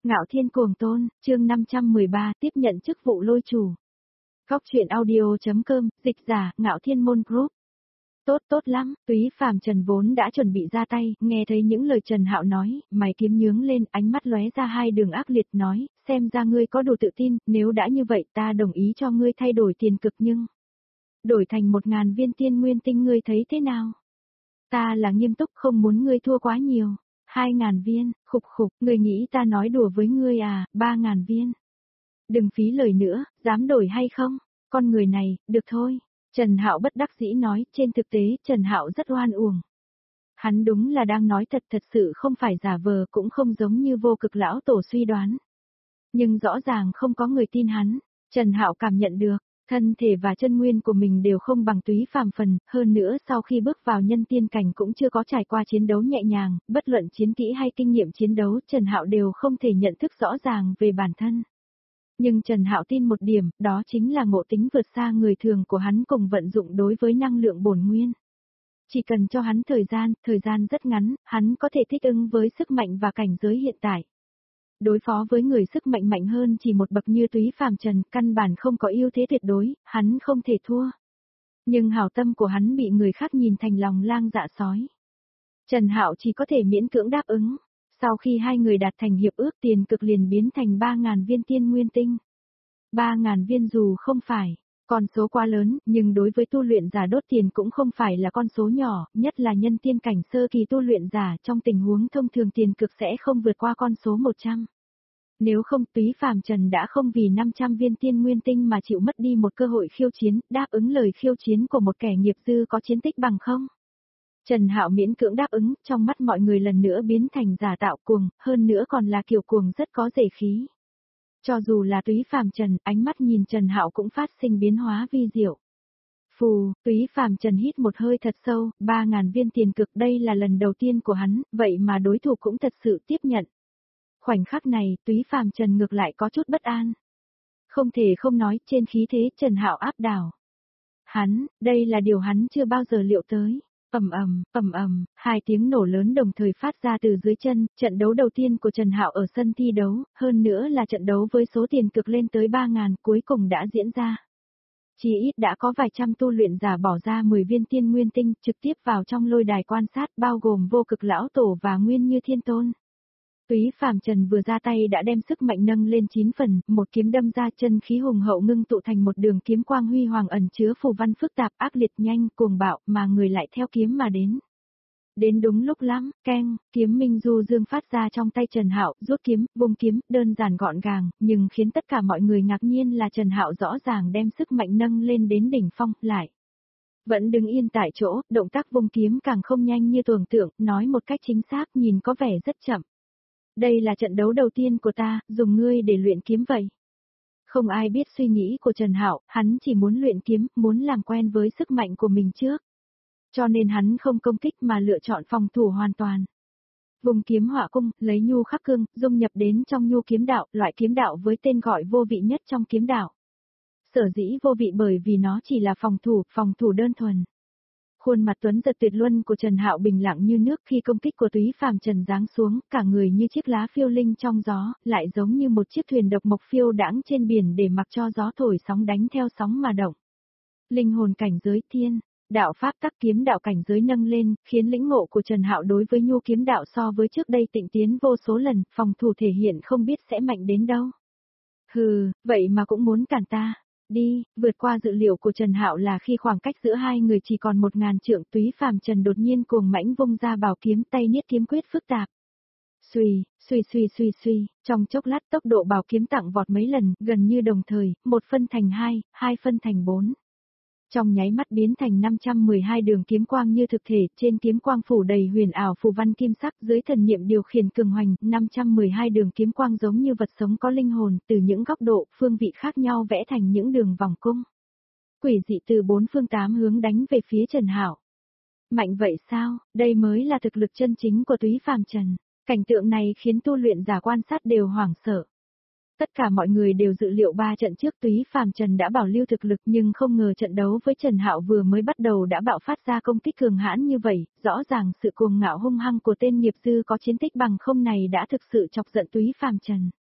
Ngạo Thiên Cuồng Tôn, chương 513, tiếp nhận chức vụ lôi chủ. Góc truyện audio.com, dịch giả, Ngạo Thiên Môn Group. Tốt lắm, Túy Phàm Trần vốn đã chuẩn bị ra tay, nghe thấy những lời Trần Hạo nói, mày kiếm nhướng lên, ánh mắt lóe ra hai đường ác liệt nói, xem ra ngươi có đủ tự tin, nếu đã như vậy ta đồng ý cho ngươi thay đổi tiền cực nhưng đổi thành 1000 viên tiên nguyên tinh ngươi thấy thế nào? Ta là nghiêm túc không muốn ngươi thua quá nhiều. 2000 viên, khục, ngươi nghĩ ta nói đùa với ngươi à, 3000 viên. Đừng phí lời nữa, dám đổi hay không? Con người này, được thôi. Trần Hạo bất đắc dĩ nói, trên thực tế Trần Hạo rất oan uổng. Hắn đúng là đang nói thật sự không phải giả vờ cũng không giống như vô cực lão tổ suy đoán. Nhưng rõ ràng không có người tin hắn, Trần Hạo cảm nhận được. Thân thể và chân nguyên của mình đều không bằng Túy Phàm phần, hơn nữa sau khi bước vào nhân tiên cảnh cũng chưa có trải qua chiến đấu nhẹ nhàng, bất luận chiến kỹ hay kinh nghiệm chiến đấu Trần Hạo đều không thể nhận thức rõ ràng về bản thân. Nhưng Trần Hạo tin một điểm, đó chính là ngộ tính vượt xa người thường của hắn cùng vận dụng đối với năng lượng bổn nguyên. Chỉ cần cho hắn thời gian rất ngắn, hắn có thể thích ứng với sức mạnh và cảnh giới hiện tại. Đối phó với người sức mạnh mạnh hơn chỉ một bậc như Túy Phàm Trần, căn bản không có ưu thế tuyệt đối, hắn không thể thua. Nhưng hảo tâm của hắn bị người khác nhìn thành lòng lang dạ sói. Trần Hạo chỉ có thể miễn cưỡng đáp ứng. Sau khi hai người đạt thành hiệp ước tiền cực liền biến thành 3000 viên tiên nguyên tinh. 3000 viên dù không phải con số quá lớn, nhưng đối với tu luyện giả đốt tiền cũng không phải là con số nhỏ, nhất là nhân tiên cảnh sơ kỳ tu luyện giả trong tình huống thông thường tiền cực sẽ không vượt qua con số 100. Nếu không Túy Phàm Trần đã không vì 500 viên tiên nguyên tinh mà chịu mất đi một cơ hội khiêu chiến, đáp ứng lời khiêu chiến của một kẻ nghiệp dư có chiến tích bằng không. Trần Hạo miễn cưỡng đáp ứng, trong mắt mọi người lần nữa biến thành giả tạo cuồng, hơn nữa còn là kiểu cuồng rất có dể khí. Cho dù là Túy Phàm Trần, ánh mắt nhìn Trần Hạo cũng phát sinh biến hóa vi diệu. Phù, Túy Phàm Trần hít một hơi thật sâu, 3000 viên tiền cực đây là lần đầu tiên của hắn, vậy mà đối thủ cũng thật sự tiếp nhận. Khoảnh khắc này, Túy Phàm Trần ngược lại có chút bất an. Không thể không nói, trên khí thế Trần Hạo áp đảo. Đây là điều hắn chưa bao giờ liệu tới. Hai tiếng nổ lớn đồng thời phát ra từ dưới chân, trận đấu đầu tiên của Trần Hạo ở sân thi đấu, hơn nữa là trận đấu với số tiền cực lên tới 3000 cuối cùng đã diễn ra. Chỉ ít đã có vài trăm tu luyện giả bỏ ra 10 viên tiên nguyên tinh trực tiếp vào trong lôi đài quan sát bao gồm vô cực lão tổ và nguyên như thiên tôn. Túy Phàm Trần vừa ra tay đã đem sức mạnh nâng lên 9 phần, một kiếm đâm ra chân khí hùng hậu ngưng tụ thành một đường kiếm quang huy hoàng ẩn chứa phù văn phức tạp ác liệt nhanh cuồng bạo mà người lại theo kiếm mà đến. Đến đúng lúc lắm, keng, kiếm minh du dương phát ra trong tay Trần Hạo, rút kiếm, vung kiếm, đơn giản gọn gàng, nhưng khiến tất cả mọi người ngạc nhiên là Trần Hạo rõ ràng đem sức mạnh nâng lên đến đỉnh phong, lại vẫn đứng yên tại chỗ, động tác vung kiếm càng không nhanh như tưởng tượng, nói một cách chính xác nhìn có vẻ rất chậm. Đây là trận đấu đầu tiên của ta, dùng ngươi để luyện kiếm vậy. Không ai biết suy nghĩ của Trần Hạo, hắn chỉ muốn luyện kiếm, muốn làm quen với sức mạnh của mình trước. Cho nên hắn không công kích mà lựa chọn phòng thủ hoàn toàn. Vùng kiếm hỏa cung, lấy nhu khắc cương, dung nhập đến trong nhu kiếm đạo, loại kiếm đạo với tên gọi vô vị nhất trong kiếm đạo. Sở dĩ vô vị bởi vì nó chỉ là phòng thủ đơn thuần. Khuôn mặt tuấn giật tuyệt luân của Trần Hạo bình lặng như nước khi công kích của Túy Phàm Trần giáng xuống, cả người như chiếc lá phiêu linh trong gió, lại giống như một chiếc thuyền độc mộc phiêu đãng trên biển để mặc cho gió thổi sóng đánh theo sóng mà động. Linh hồn cảnh giới thiên, đạo pháp tắc kiếm đạo cảnh giới nâng lên, khiến lĩnh ngộ của Trần Hạo đối với nhu kiếm đạo so với trước đây tịnh tiến vô số lần, phòng thủ thể hiện không biết sẽ mạnh đến đâu. Hừ, vậy mà cũng muốn cản ta. Đi, vượt qua dự liệu của Trần Hạo là khi khoảng cách giữa hai người chỉ còn 1000 trượng, Túy Phàm Trần đột nhiên cuồng mãnh vung ra bảo kiếm, tay niết kiếm quyết phức tạp. Xuy, trong chốc lát tốc độ bảo kiếm tăng vọt mấy lần, gần như đồng thời, 1 phân thành 2, 2 phân thành 4. Trong nháy mắt biến thành 512 đường kiếm quang như thực thể, trên kiếm quang phủ đầy huyền ảo phù văn kim sắc, dưới thần niệm điều khiển cường hoành, 512 đường kiếm quang giống như vật sống có linh hồn, từ những góc độ, phương vị khác nhau vẽ thành những đường vòng cung. Quỷ dị từ 4 phương 8 hướng đánh về phía Trần Hạo. Mạnh vậy sao, đây mới là thực lực chân chính của Túy Phàm Trần. Cảnh tượng này khiến tu luyện giả quan sát đều hoảng sợ. Tất cả mọi người đều dự liệu 3 trận trước Túy Phàm Trần đã bảo lưu thực lực nhưng không ngờ trận đấu với Trần Hạo vừa mới bắt đầu đã bạo phát ra công kích cường hãn như vậy, rõ ràng sự cuồng ngạo hung hăng của tên nghiệp dư có chiến tích bằng không này đã thực sự chọc giận Túy Phàm Trần.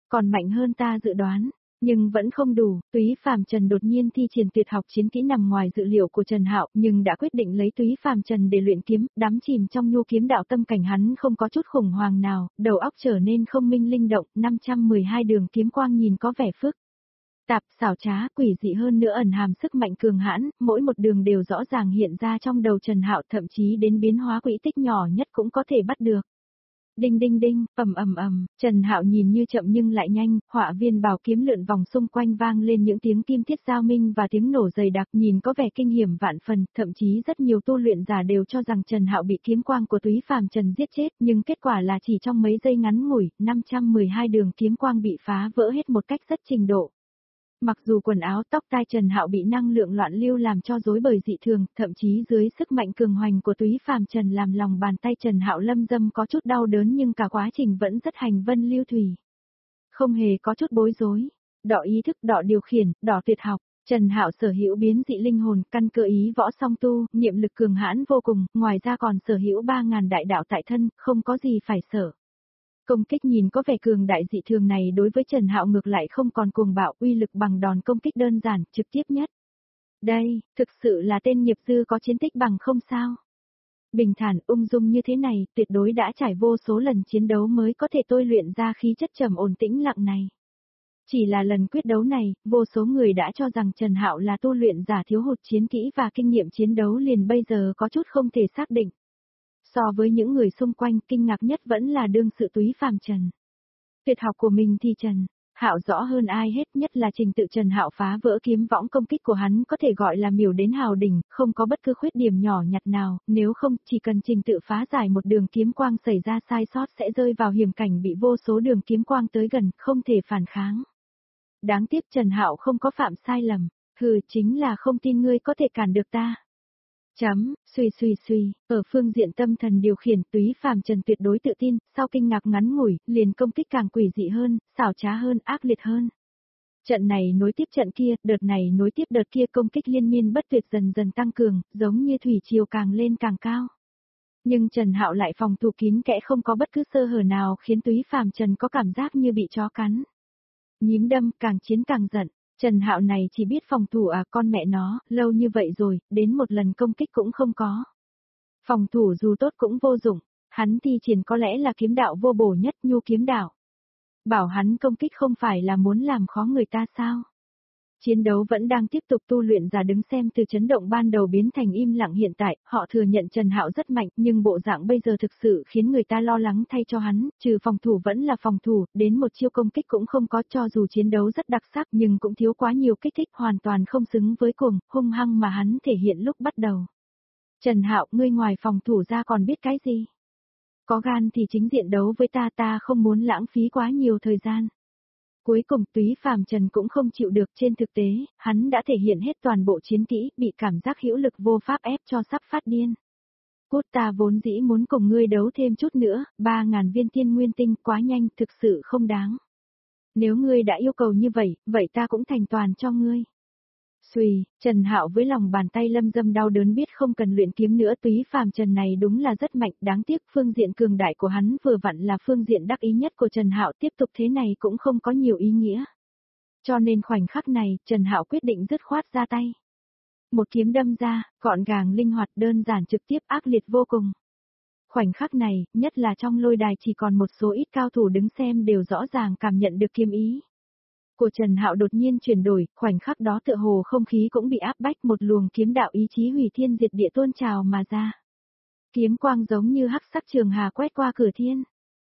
còn mạnh hơn ta dự đoán. Nhưng vẫn không đủ, Túy Phàm Trần đột nhiên thi triển tuyệt học chiến kỹ nằm ngoài dự liệu của Trần Hạo, nhưng đã quyết định lấy Túy Phàm Trần để luyện kiếm, đắm chìm trong nhu kiếm đạo tâm cảnh hắn không có chút khủng hoảng nào, đầu óc trở nên không minh linh động, 512 đường kiếm quang nhìn có vẻ phức tạp, xảo trá, quỷ dị hơn nữa ẩn hàm sức mạnh cường hãn, mỗi một đường đều rõ ràng hiện ra trong đầu Trần Hạo, thậm chí đến biến hóa quỹ tích nhỏ nhất cũng có thể bắt được. Đinh đinh đinh, ầm, Trần Hạo nhìn như chậm nhưng lại nhanh, họa viên bảo kiếm lượn vòng xung quanh vang lên những tiếng kim thiết giao minh và tiếng nổ dày đặc, nhìn có vẻ kinh hiểm vạn phần, thậm chí rất nhiều tu luyện giả đều cho rằng Trần Hạo bị kiếm quang của Túy Phàm Trần giết chết, nhưng kết quả là chỉ trong mấy giây ngắn ngủi, 512 đường kiếm quang bị phá vỡ hết một cách rất trình độ. Mặc dù quần áo tóc tai Trần Hạo bị năng lượng loạn lưu làm cho rối bời dị thường, thậm chí dưới sức mạnh cường hoành của Túy Phàm Trần làm lòng bàn tay Trần Hạo lâm dâm có chút đau đớn nhưng cả quá trình vẫn rất hành vân lưu thủy. Không hề có chút bối rối, đọ ý thức, đọ điều khiển, đọ tuyệt học. Trần Hạo sở hữu biến dị linh hồn, căn cơ ý võ song tu, niệm lực cường hãn vô cùng, ngoài ra còn sở hữu 3000 đại đạo tại thân, không có gì phải sợ. Công kích nhìn có vẻ cường đại dị thường này đối với Trần Hạo ngược lại không còn cuồng bạo, uy lực bằng đòn công kích đơn giản, trực tiếp nhất. Đây, thực sự là tên nghiệp dư có chiến tích bằng không sao. Bình thản, ung dung như thế này, tuyệt đối đã trải vô số lần chiến đấu mới có thể tôi luyện ra khí chất trầm ổn tĩnh lặng này. Chỉ là lần quyết đấu này, vô số người đã cho rằng Trần Hạo là tu luyện giả thiếu hụt chiến kỹ và kinh nghiệm chiến đấu liền bây giờ có chút không thể xác định. So với những người xung quanh, kinh ngạc nhất vẫn là đương sự Túy Phàm Trần. Tuyệt học của mình thì Trần Hạo rõ hơn ai hết, nhất là trình tự Trần Hạo phá vỡ kiếm võng công kích của hắn có thể gọi là miểu đến hào đỉnh, không có bất cứ khuyết điểm nhỏ nhặt nào, nếu không, chỉ cần trình tự phá giải một đường kiếm quang xảy ra sai sót sẽ rơi vào hiểm cảnh bị vô số đường kiếm quang tới gần, không thể phản kháng. Đáng tiếc Trần Hạo không có phạm sai lầm, chính là không tin ngươi có thể cản được ta. Suy, ở phương diện tâm thần điều khiển Túy Phàm Trần tuyệt đối tự tin, sau kinh ngạc ngắn ngủi, liền công kích càng quỷ dị hơn, xảo trá hơn, ác liệt hơn. Trận này nối tiếp trận kia, đợt này nối tiếp đợt kia, công kích liên miên bất tuyệt dần dần tăng cường, giống như thủy triều càng lên càng cao. Nhưng Trần Hạo lại phòng thủ kín kẽ, không có bất cứ sơ hở nào khiến Túy Phàm Trần có cảm giác như bị chó cắn. Nhím đâm, càng chiến càng giận. Trần Hạo này chỉ biết phòng thủ à, con mẹ nó, lâu như vậy rồi, đến một lần công kích cũng không có. Phòng thủ dù tốt cũng vô dụng, hắn thi triển có lẽ là kiếm đạo vô bổ nhất, nhu kiếm đạo. Bảo hắn công kích không phải là muốn làm khó người ta sao? Chiến đấu vẫn đang tiếp tục, tu luyện giả đứng xem từ chấn động ban đầu biến thành im lặng hiện tại, họ thừa nhận Trần Hạo rất mạnh, nhưng bộ dạng bây giờ thực sự khiến người ta lo lắng thay cho hắn, trừ phòng thủ vẫn là phòng thủ, đến một chiêu công kích cũng không có, cho dù chiến đấu rất đặc sắc nhưng cũng thiếu quá nhiều kích thích, hoàn toàn không xứng với cuồng, hung hăng mà hắn thể hiện lúc bắt đầu. Trần Hạo, ngươi ngoài phòng thủ ra còn biết cái gì? Có gan thì chính diện đấu với ta không muốn lãng phí quá nhiều thời gian. Cuối cùng Túy Phàm Trần cũng không chịu được, trên thực tế, hắn đã thể hiện hết toàn bộ chiến kỹ, bị cảm giác hữu lực vô pháp ép cho sắp phát điên. Cút, ta vốn dĩ muốn cùng ngươi đấu thêm chút nữa, 3000 viên thiên nguyên tinh quá nhanh, thực sự không đáng. Nếu ngươi đã yêu cầu như vậy, vậy ta cũng thành toàn cho ngươi. Trần Hạo với lòng bàn tay lâm dâm đau đớn biết không cần luyện kiếm nữa. Túy Phàm Trần này đúng là rất mạnh, đáng tiếc phương diện cường đại của hắn vừa vặn là phương diện đắc ý nhất của Trần Hạo, tiếp tục thế này cũng không có nhiều ý nghĩa. Cho nên khoảnh khắc này, Trần Hạo quyết định dứt khoát ra tay. Một kiếm đâm ra, gọn gàng linh hoạt, đơn giản trực tiếp, ác liệt vô cùng. Khoảnh khắc này, nhất là trong lôi đài chỉ còn một số ít cao thủ đứng xem đều rõ ràng cảm nhận được kiếm ý của Trần Hạo đột nhiên chuyển đổi, khoảnh khắc đó tựa hồ không khí cũng bị áp bách, một luồng kiếm đạo ý chí hủy thiên diệt địa tuôn trào mà ra. Kiếm quang giống như hắc sắc trường hà quét qua cửa thiên.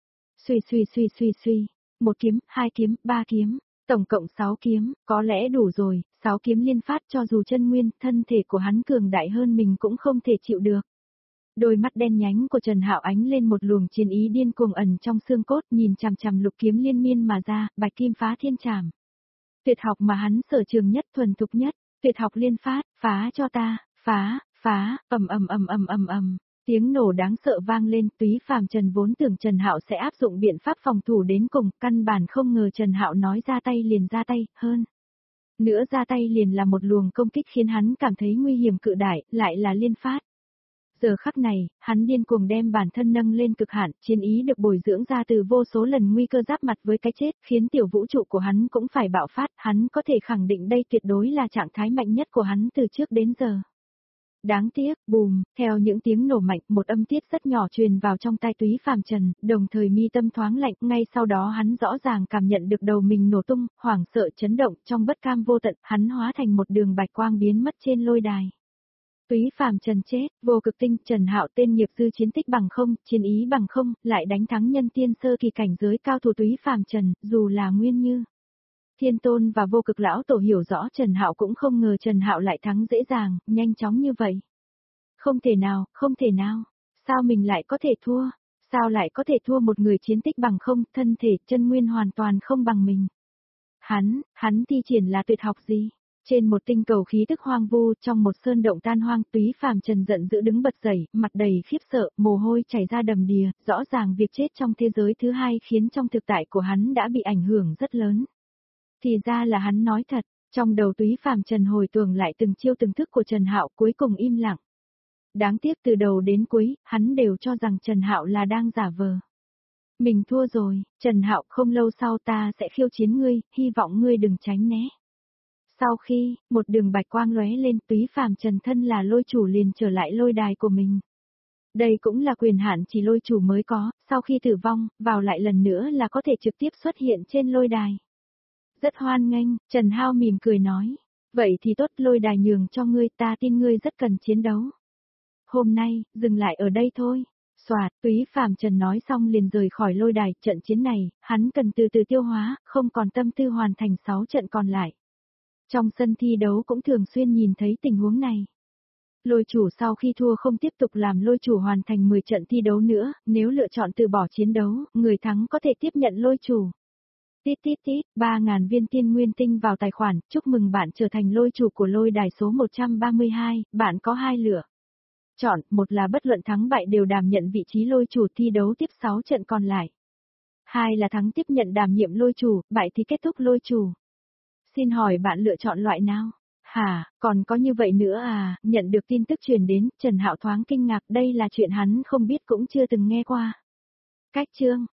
Suy, một kiếm, hai kiếm, ba kiếm, tổng cộng 6 kiếm, có lẽ đủ rồi, 6 kiếm liên phát, cho dù chân nguyên, thân thể của hắn cường đại hơn mình cũng không thể chịu được. Đôi mắt đen nhánh của Trần Hạo ánh lên một luồng chiến ý điên cuồng ẩn trong xương cốt, nhìn chằm chằm lục kiếm liên miên mà ra, bạch kim phá thiên trảm. Tuyệt học mà hắn sở trường nhất, thuần thục nhất, tuyệt học liên phát, phá cho ta, phá, ầm. Tiếng nổ đáng sợ vang lên, Túy Phàm Trần vốn tưởng Trần Hạo sẽ áp dụng biện pháp phòng thủ đến cùng, căn bản không ngờ Trần Hạo nói ra tay liền ra tay, hơn nữa ra tay liền là một luồng công kích khiến hắn cảm thấy nguy hiểm cự đại, lại là liên phát. Giờ khắc này, hắn điên cuồng đem bản thân nâng lên cực hạn, chiến ý được bồi dưỡng ra từ vô số lần nguy cơ giáp mặt với cái chết, khiến tiểu vũ trụ của hắn cũng phải bạo phát, hắn có thể khẳng định đây tuyệt đối là trạng thái mạnh nhất của hắn từ trước đến giờ. Đáng tiếc, bùm, theo những tiếng nổ mạnh, một âm tiết rất nhỏ truyền vào trong tai Túy Phàm Trần, đồng thời mi tâm thoáng lạnh, ngay sau đó hắn rõ ràng cảm nhận được đầu mình nổ tung, hoảng sợ chấn động, trong bất cam vô tận, hắn hóa thành một đường bạch quang biến mất trên lôi đài. Túy Phàm Trần chết, vô cực tinh, Trần Hạo tên nghiệp dư chiến tích bằng không, chiến ý bằng không, lại đánh thắng nhân tiên sơ kỳ cảnh giới cao thủ Túy Phàm Trần, dù là Nguyên Như. Thiên Tôn và Vô Cực lão tổ hiểu rõ Trần Hạo cũng không ngờ Trần Hạo lại thắng dễ dàng, nhanh chóng như vậy. Không thể nào, không thể nào. Sao mình lại có thể thua? Sao lại có thể thua một người chiến tích bằng không, thân thể, chân nguyên hoàn toàn không bằng mình? Hắn thi triển là tuyệt học gì? Trên một tinh cầu khí tức hoang vu, trong một sơn động tan hoang, Túy Phàm Trần giận dữ đứng bật dậy, mặt đầy khiếp sợ, mồ hôi chảy ra đầm đìa, rõ ràng việc chết trong thế giới thứ hai khiến trong thực tại của hắn đã bị ảnh hưởng rất lớn. Thì ra là hắn nói thật, trong đầu Túy Phàm Trần hồi tưởng lại từng chiêu từng thức của Trần Hạo, cuối cùng im lặng. Đáng tiếc từ đầu đến cuối, hắn đều cho rằng Trần Hạo là đang giả vờ. Mình thua rồi, Trần Hạo, không lâu sau ta sẽ khiêu chiến ngươi, hy vọng ngươi đừng tránh né. Sau khi, một đường bạch quang lóe lên, Túy Phàm Trần thân là lôi chủ liền trở lại lôi đài của mình. Đây cũng là quyền hạn chỉ lôi chủ mới có, sau khi tử vong, vào lại lần nữa là có thể trực tiếp xuất hiện trên lôi đài. Rất hoan nghênh, Trần Hạo mỉm cười nói. Vậy thì tốt, lôi đài nhường cho ngươi, ta tin ngươi rất cần chiến đấu. Hôm nay, dừng lại ở đây thôi. Soạt, Túy Phàm Trần nói xong liền rời khỏi lôi đài, trận chiến này, hắn cần từ từ tiêu hóa, không còn tâm tư hoàn thành 6 trận còn lại. Trong sân thi đấu cũng thường xuyên nhìn thấy tình huống này. Lôi chủ sau khi thua không tiếp tục làm lôi chủ hoàn thành 10 trận thi đấu nữa, nếu lựa chọn từ bỏ chiến đấu, người thắng có thể tiếp nhận lôi chủ. Tít tít tít, 3.000 viên tiên nguyên tinh vào tài khoản, chúc mừng bạn trở thành lôi chủ của lôi đài số 132, bạn có 2 lựa. Chọn, một là bất luận thắng bại đều đảm nhận vị trí lôi chủ thi đấu tiếp 6 trận còn lại. 2 là thắng tiếp nhận đảm nhiệm lôi chủ, bại thì kết thúc lôi chủ. Xin hỏi bạn lựa chọn loại nào? Hả, còn có như vậy nữa à, nhận được tin tức truyền đến, Trần Hạo thoáng kinh ngạc, đây là chuyện hắn không biết cũng chưa từng nghe qua. Cách chương